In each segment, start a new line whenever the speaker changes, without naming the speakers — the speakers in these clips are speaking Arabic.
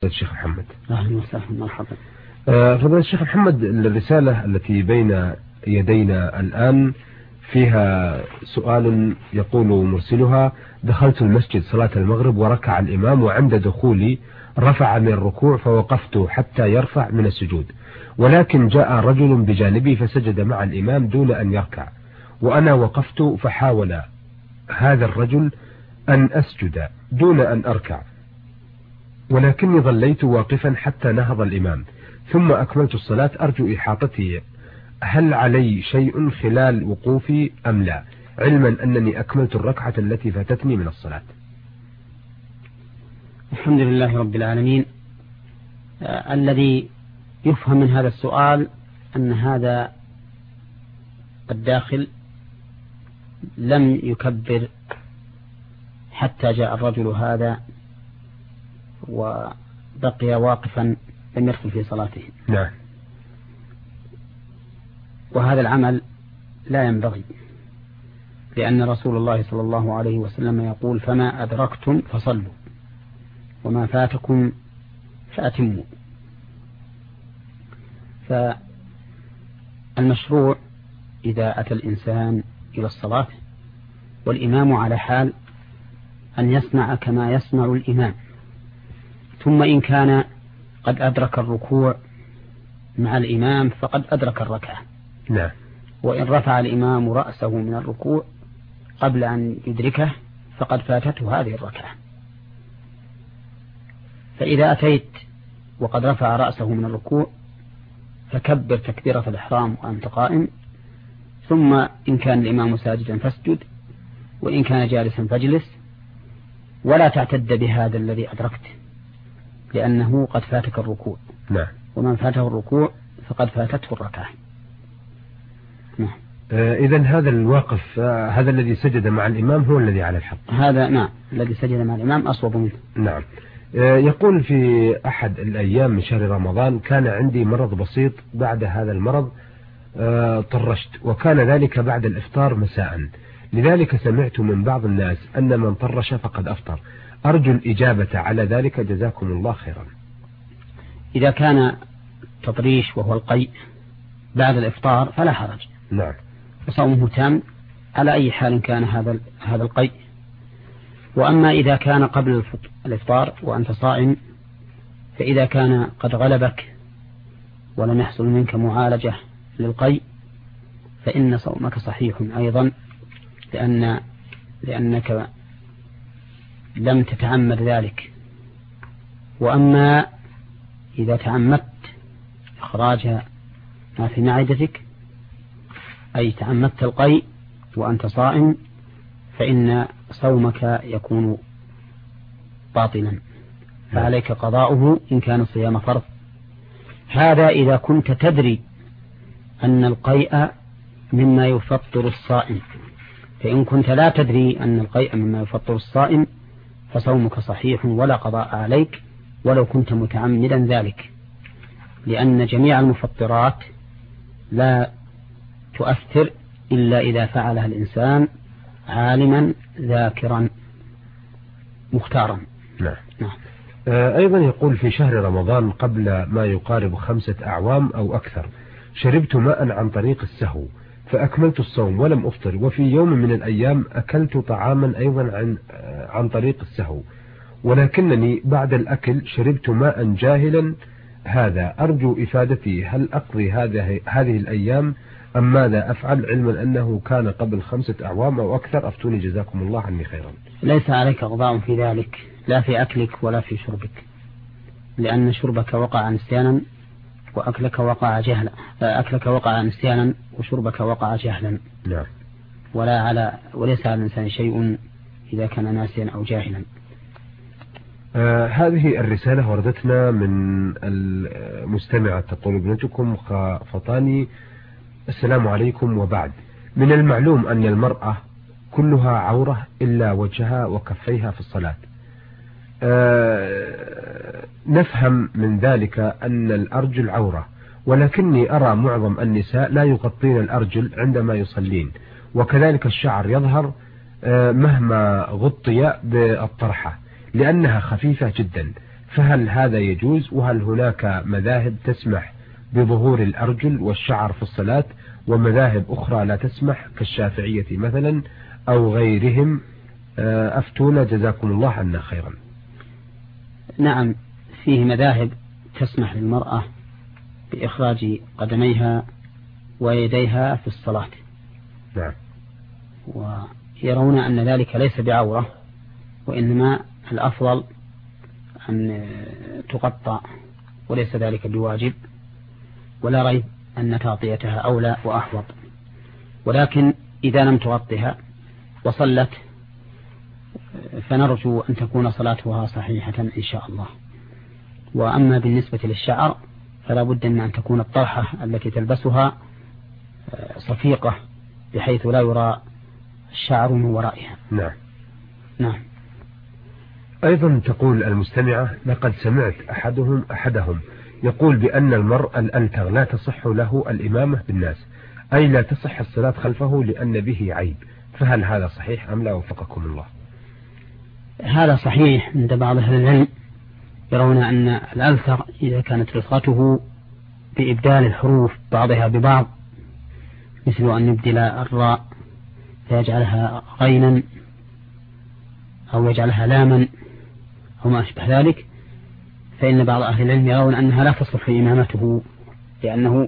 الشيخ محمد.
أهلا وسهلا مرحبا.
فضيلة الشيخ محمد، الرسالة التي بين يدينا الآن فيها سؤال يقول مرسلها: دخلت المسجد صلاة المغرب وركع الإمام، وعند دخولي رفع من الركوع فوقفت حتى يرفع من السجود، ولكن جاء رجل بجانبي فسجد مع الإمام دون أن يركع، وأنا وقفت فحاول هذا الرجل أن أسجد دون أن أركع، ولكني ظليت واقفا حتى نهض الإمام ثم أكملت الصلاة. أرجو إحاطتي، هل علي شيء خلال وقوفي أم لا، علما أنني أكملت الركعة التي فاتتني من الصلاة؟
الحمد لله رب العالمين. الذي يفهم من هذا السؤال أن هذا الداخل لم يكبر حتى جاء الرجل هذا وبقي واقفا لم يدخل في صلاته.
نعم.
وهذا العمل لا ينبغي، لأن رسول الله صلى الله عليه وسلم يقول: فما أدركتم فصلوا وما فاتكم فأتموا. فالمشروع إذا أتى الإنسان إلى الصلاة والإمام على حال أن يصنع كما يصنع الإمام، ثم إن كان قد أدرك الركوع مع الإمام فقد أدرك الركعة.
نعم.
وإن رفع الإمام رأسه من الركوع قبل أن يدركه فقد فاتته هذه الركعة. فإذا أتيت وقد رفع رأسه من الركوع فكبر تكبيرة الإحرام وأنت قائم، ثم إن كان الإمام ساجدا فاسجد، وإن كان جالسا فاجلس، ولا تعتد بهذا الذي أدركته، لأنه قد فاتك الركوع.
نعم.
ومن فاته الركوع فقد فاتته الركعة. نعم.
إذن هذا الواقف، هذا الذي سجد مع الإمام هو الذي على الحق.
هذا نعم، الذي سجد مع الإمام أصوب منه.
نعم. يقول: في أحد الأيام من شهر رمضان كان عندي مرض بسيط، بعد هذا المرض طرشت، وكان ذلك بعد الإفطار مساء، لذلك سمعت من بعض الناس أن من طرش فقد أفطر، أرجو الإجابة على ذلك، جزاكم الله خيرا.
إذا كان تطريش وهو القيء بعد الإفطار فلا حرج.
نعم.
وصومه تام على أي حال كان هذا القيء. وأما إذا كان قبل الإفطار وأنت صائم، فإذا كان قد غلبك ولم يحصل منك معالجة للقيء فإن صومك صحيح أيضا، لأنك لم تتعمد ذلك. وأما إذا تعمدت إخراج ما في معدتك، أي تعمدت القيء وأنت صائم، فإن صومك يكون باطلا، فعليك قضاؤه إن كان صيام فرض. هذا إذا كنت تدري أن القيء مما يفطر الصائم، فإن كنت لا تدري أن القيء مما يفطر الصائم فصومك صحيح ولا قضاء عليك ولو كنت متعمدا ذلك، لأن جميع المفطرات لا تؤثر إلا إذا فعلها الإنسان عالما ذاكرا مختارا.
نعم. نعم. أيضا يقول: في شهر رمضان قبل ما يقارب 5 أعوام أو أكثر شربت ماء عن طريق السهو فأكملت الصوم ولم أفطر، وفي يوم من الأيام أكلت طعاما أيضا عن طريق السهو، ولكنني بعد الأكل شربت ماء جاهلا. هذا أرجو إفادتي، هل أقضي هذه الأيام أم ماذا أفعل، علما أنه كان قبل 5 أعوام أو أكثر؟ أفتوني جزاكم الله عني خيرا.
ليس عليك قضاء في ذلك، لا في أكلك ولا في شربك، لأن شربك وقع نسيانا وأكلك وقع جهلا، أكلك وقع نسيانا وشربك وقع جهلا.
نعم.
وليس على الإنسان شيء إذا كان ناسيا أو جاهلا.
هذه الرسالة وردتنا من المستمعة تقول: ابنتكم فطاني، السلام عليكم وبعد، من المعلوم أن المرأة كلها عورة إلا وجهها وكفيها في الصلاة، نفهم من ذلك أن الأرجل عورة، ولكني أرى معظم النساء لا يغطين الأرجل عندما يصلين، وكذلك الشعر يظهر مهما غطي بالطرحة لأنها خفيفة جدا، فهل هذا يجوز؟ وهل هناك مذاهب تسمح بظهور الأرجل والشعر في الصلاة ومذاهب أخرى لا تسمح كالشافعية مثلا أو غيرهم؟ أفتونا جزاكم الله عنا خيرا.
نعم، فيه مذاهب تسمح للمرأة بإخراج قدميها ويديها في الصلاة.
نعم.
ويرون أن ذلك ليس بعورة، وإنما الأفضل أن تقطع، وليس ذلك بواجب، ولا ريب أن تغطيتها أولى وأحوط. ولكن إذا لم تغطها وصلت فنرجو أن تكون صلاتها صحيحة إن شاء الله. وأما بالنسبة للشعر فلا بد من أن تكون الطرحة التي تلبسها صفيقة بحيث لا يرى الشعر من ورائها.
نعم.
نعم.
أيضا تقول المستمعة: لقد سمعت أحدهم يقول بأن المرء الألتغ لا تصح له الإمامة بالناس، أي لا تصح الصلاة خلفه لأن به عيب، فهل هذا صحيح أم لا وفقكم الله؟
هذا صحيح عند بعض أهل العلم، يرون أن الألتغ إذا كانت رفقته بإبدال الحروف بعضها ببعض، مثل أن يبدل الراء فيجعلها غينا أو يجعلها لاما أو ما أشبه ذلك، فإن بعض أهل العلم يرون أنها لا تصح إمامته، لأنه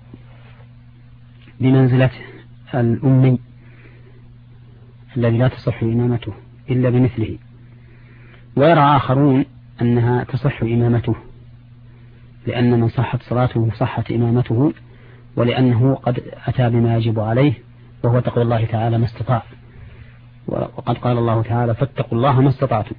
بمنزلة الأمي الذي لا تصح إمامته إلا بمثله. ويرى آخرون أنها تصح إمامته، لأن من صحت صلاته صحت إمامته، ولأنه قد أتى بما يجب عليه وهو تقوى الله تعالى ما استطاع، وقد قال الله تعالى: فاتقوا الله ما استطعتم.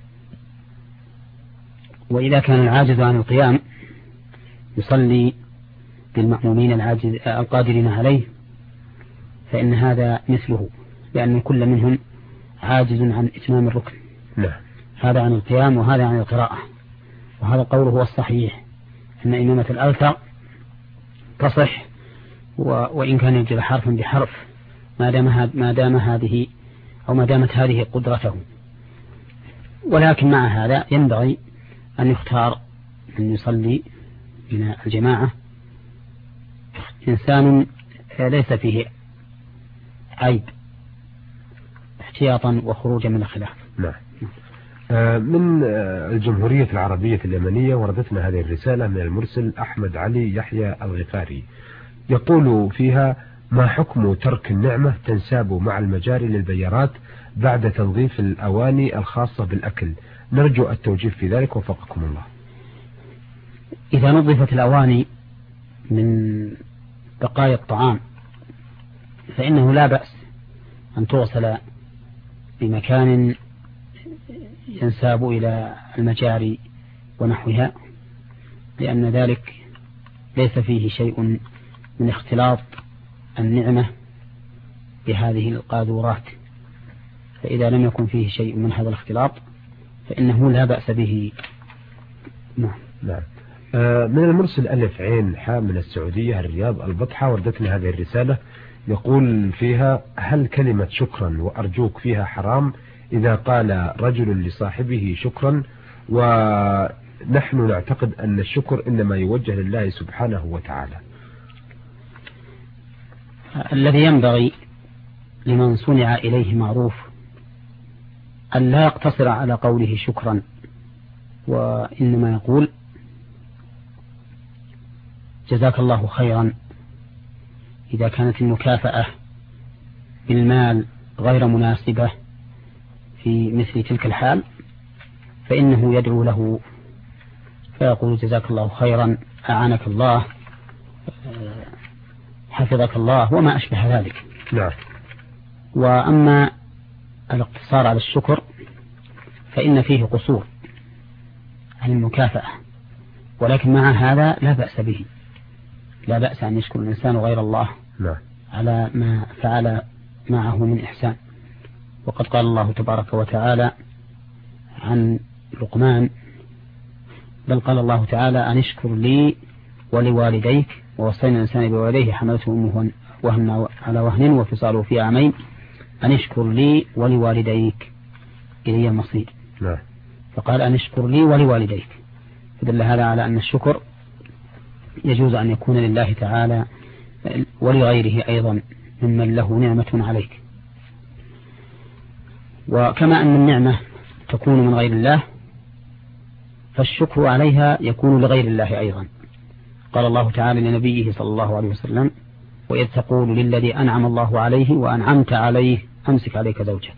وإذا كان العاجز عن القيام يصلي بالمأمومين القادرين عليه فإن هذا مثله، لأن كل منهم عاجز عن إتمام الركن.
نعم.
هذا عن القيام وهذا عن القراءة، وهذا القول هو الصحيح، أن إمامة الألتغ تصح وإن كان يبدل حرفا بحرف ما دامت هذه قدرته. ولكن مع هذا ينبغي أن يختار أن يصلي من الجماعة إنسان ليس فيه عيب، احتياطا وخروجا من الخلاف.
نعم. من الجمهورية العربية اليمنية وردتنا هذه الرسالة من المرسل أحمد علي يحيى الغفاري، يقول فيها: ما حكم ترك النعمة تنساب مع المجاري للبيارات بعد تنظيف الأواني الخاصة بالأكل؟ نرجو التوجيه في ذلك وفقكم الله.
إذا نظفت الأواني من بقايا الطعام فإنه لا بأس أن تغسل بمكان ينساب إلى المجاري ونحوها، لأن ذلك ليس فيه شيء من اختلاط النعمة بهذه القاذورات، فإذا لم يكن فيه شيء من هذا الاختلاط فإنه لا بأس به.
نعم. من المرسل ألف عين حاء من السعودية الرياض البطحة وردتنا هذه الرسالة، يقول فيها: هل كلمة شكرا وأرجوك فيها حرام إذا قال رجل لصاحبه شكرا، ونحن نعتقد أن الشكر إنما يوجه لله سبحانه وتعالى؟
الذي ينبغي لمن صنع إليه معروف أن لا يقتصر على قوله شكرا، وإنما يقول: جزاك الله خيرا، إذا كانت المكافأة بالمال غير مناسبة في مثل تلك الحال فإنه يدعو له فيقول: جزاك الله خيرا، أعانك الله، حفظك الله، وما أشبه ذلك.
نعم.
وأما الاقتصار على الشكر فإن فيه قصور عن المكافأة، ولكن مع هذا لا بأس به، لا بأس أن يشكر الإنسان غير الله
نعم.
على ما فعل معه من إحسان. وقد قال الله تبارك وتعالى عن لقمان: بل قال الله تعالى: أن اشكر لي ولوالديك ووصينا الإنسان بوالديه حملته أمه وهن على وهن وفصاله في عامين أن اشكر لي ولوالديك إلي المصير.
نعم.
فقال أن اشكر لي ولوالديك، فدل هذا على أن الشكر يجوز أن يكون لله تعالى ولغيره أيضا ممن له نعمة عليك. وكما أن النعمة تكون من غير الله فالشكر عليها يكون لغير الله أيضا. قال الله تعالى لنبيه صلى الله عليه وسلم: وإذ تقول للذي أنعم الله عليه وأنعمت عليه أمسك عليك زوجك.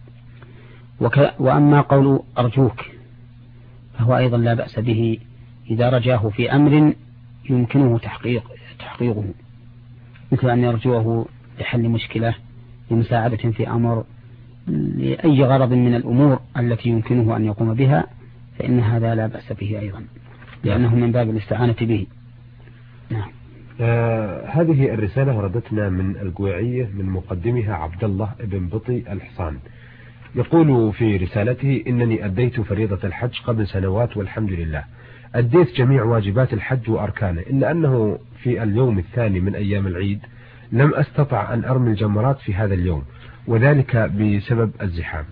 وأما قول أرجوك فهو أيضا لا بأس به إذا رجاه في أمر يمكنه تحقيقه، مثل أن يرجوه لحل مشكلة، لمساعدة في أمر، لأي غرض من الأمور التي يمكنه أن يقوم بها، فإن هذا لا بأس به أيضا لأنه من باب الاستعانة به. نعم.
هذه الرسالة وردتنا من القويعية من مقدمها عبد الله بن بطي الحصان، يقول في رسالته: إنني أديت فريضة الحج قبل سنوات والحمد لله، أديت جميع واجبات الحج وأركانه، إلا أنه في اليوم الثاني من أيام العيد لم أستطع أن أرمي الجمرات في هذا اليوم، وذلك بسبب الزحام.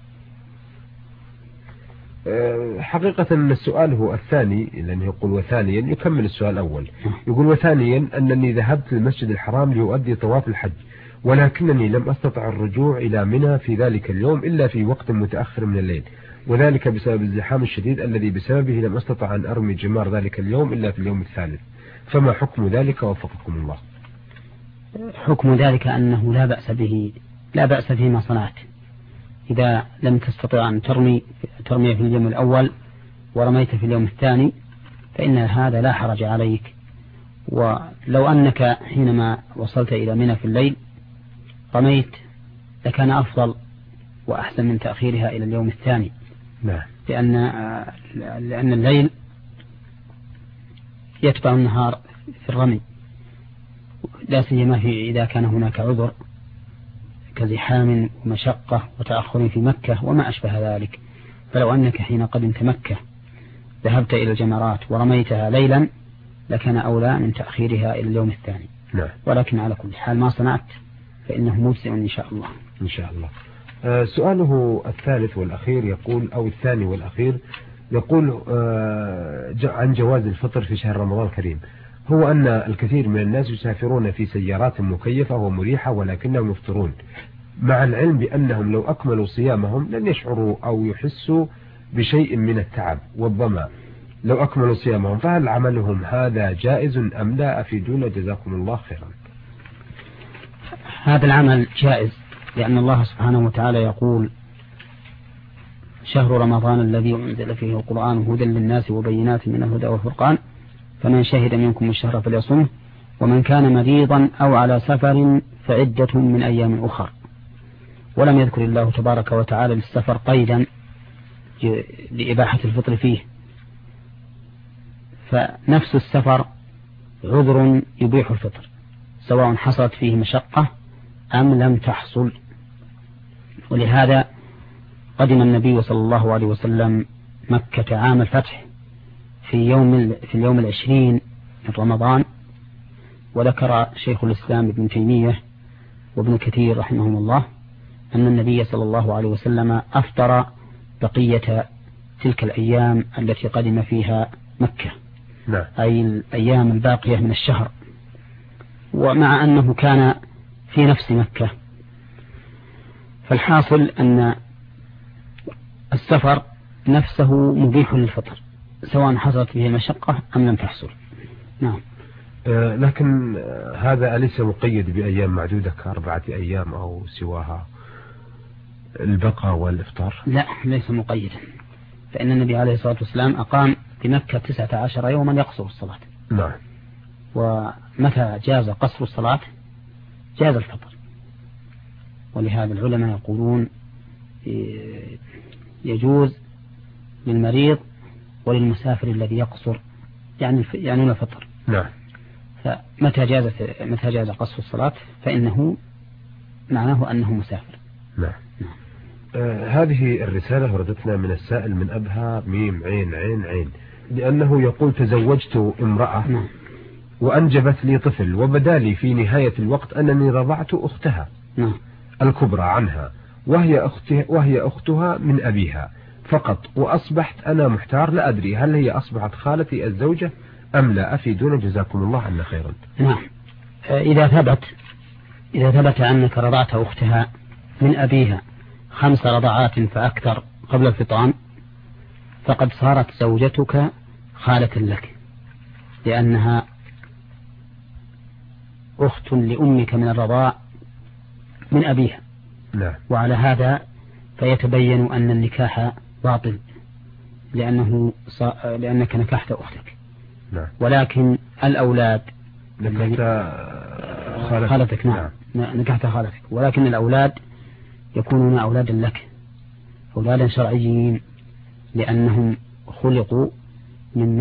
حقيقة السؤال هو الثاني، لأنه يقول وثانيا يكمل السؤال الأول، يقول: وثانيا أنني ذهبت للمسجد الحرام لأؤدي طواف الحج، ولكنني لم أستطع الرجوع إلى منى في ذلك اليوم إلا في وقت متأخر من الليل، وذلك بسبب الزحام الشديد الذي بسببه لم أستطع أن أرمي جمار ذلك اليوم إلا في اليوم الثالث، فما حكم ذلك وفقكم الله؟
حكم ذلك أنه لا بأس به، لا بأس فيما صنعت. إذا لم تستطع أن ترمي في اليوم الأول ورميت في اليوم الثاني فإن هذا لا حرج عليك. ولو أنك حينما وصلت إلى منى في الليل رميت لكان أفضل وأحسن من تأخيرها إلى اليوم الثاني.
نعم.
لأن الليل يتبع النهار في الرمي، لا سيما إذا كان هناك عذر كزحام ومشقة وتأخر في مكة وما أشبه ذلك. فلو أنك حين قدمت مكة ذهبت إلى الجمرات ورميتها ليلا لكان أولى من تأخيرها إلى اليوم الثاني.
نعم.
ولكن على كل حال ما صنعت فإنه مجزئ إن شاء الله.
إن شاء الله. سؤاله الثالث والأخير يقول، أو الثاني والأخير يقول عن جواز الفطر في شهر رمضان الكريم. هو أن الكثير من الناس يسافرون في سيارات مكيفة ومريحة ولكنهم يفطرون، مع العلم بأنهم لو أكملوا صيامهم لن يشعروا أو يحسوا بشيء من التعب والظمأ لو أكملوا صيامهم، فهل عملهم هذا جائز أم لا؟ أفيدونا جزاكم الله خيرا.
هذا العمل جائز، لأن الله سبحانه وتعالى يقول: شهر رمضان الذي أنزل فيه القرآن هدى للناس وبينات من الهدى والفرقان فمن شهد منكم الشهر فليصمه ومن كان مريضا أو على سفر فعدة من أيام أخر. ولم يذكر الله تبارك وتعالى للسفر قيدا لإباحة الفطر فيه، فنفس السفر عذر يبيح الفطر سواء حصلت فيه مشقة أم لم تحصل. ولهذا قدم النبي صلى الله عليه وسلم مكة عام الفتح في اليوم 20 من رمضان. وذكر شيخ الإسلام ابن تيمية وابن كثير رحمهم الله أن النبي صلى الله عليه وسلم أفطر بقية تلك الأيام التي قدم فيها مكة.
نعم.
أي الأيام الباقية من الشهر، ومع أنه كان في نفس مكة. فالحاصل أن السفر نفسه مبيح للفطر سواء حصلت به المشقة أم لم تحصل. نعم.
لكن هذا أليس مقيد بأيام معدودة ك4 أيام أو سواها البقاء والإفطار؟
لا، ليس مقيدا، فإن النبي عليه الصلاة والسلام أقام في مكة 19 يوما يقصر الصلاة.
نعم.
ومتى جاز قصر الصلاة جاز الفطر. ولهذا العلماء يقولون يجوز للمريض وللمسافر الذي يقصر يعني الفطر.
نعم.
فمتى جاز قصر الصلاة فإنه معناه أنه مسافر.
نعم. هذه الرسالة وردتنا من السائل من أبها ميم عين عين عين، لأنه يقول: تزوجت امرأة
نعم.
وأنجبت لي طفل، وبدالي في نهاية الوقت أنني رضعت أختها
نعم.
الكبرى عنها وهي أختها من أبيها، فقط، وأصبحت أنا محتار لا أدري هل هي أصبحت خالتي الزوجة أم لا، أفيدونا جزاكم الله عنا خيرا.
نعم. إذا ثبت أنك رضعت أختها من أبيها 5 رضعات فأكثر قبل الفطام فقد صارت زوجتك خالة لك، لأنها أخت لأمك من الرضاع من أبيها.
نعم.
وعلى هذا فيتبين أن النكاح باطل لأنك نكحت أختك.
نعم.
ولكن الأولاد
نكحت
خالتك. نعم. نكحت خالتك، ولكن الأولاد يكونون أولادا لك، أولادا شرعيين، لأنهم خلقوا من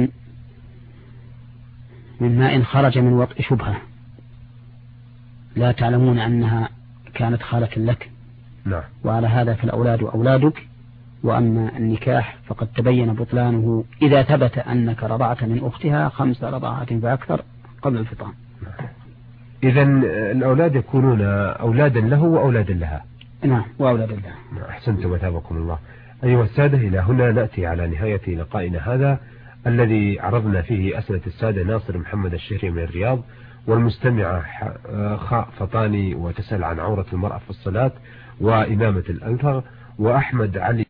ماء خرج من وطء شبهة، لا تعلمون أنها كانت خالة لك.
نعم.
وعلى هذا فالأولاد أولادك. وأما النكاح فقد تبين بطلانه إذا ثبت أنك رضعت من أختها 5 رضعات فأكثر قبل الفطام.
إذا الأولاد يكونون أولادا له وأولادا لها.
نعم، وأولادا لها.
أحسنتم وثابكم الله. أيها السادة، إلى هنا نأتي على نهاية لقائنا هذا الذي عرضنا فيه أسئلة السادة ناصر محمد الشهري من الرياض، والمستمعة خاء فطاني وتسأل عن عورة المرأة في الصلاة وإمامة الأنفر، وأحمد علي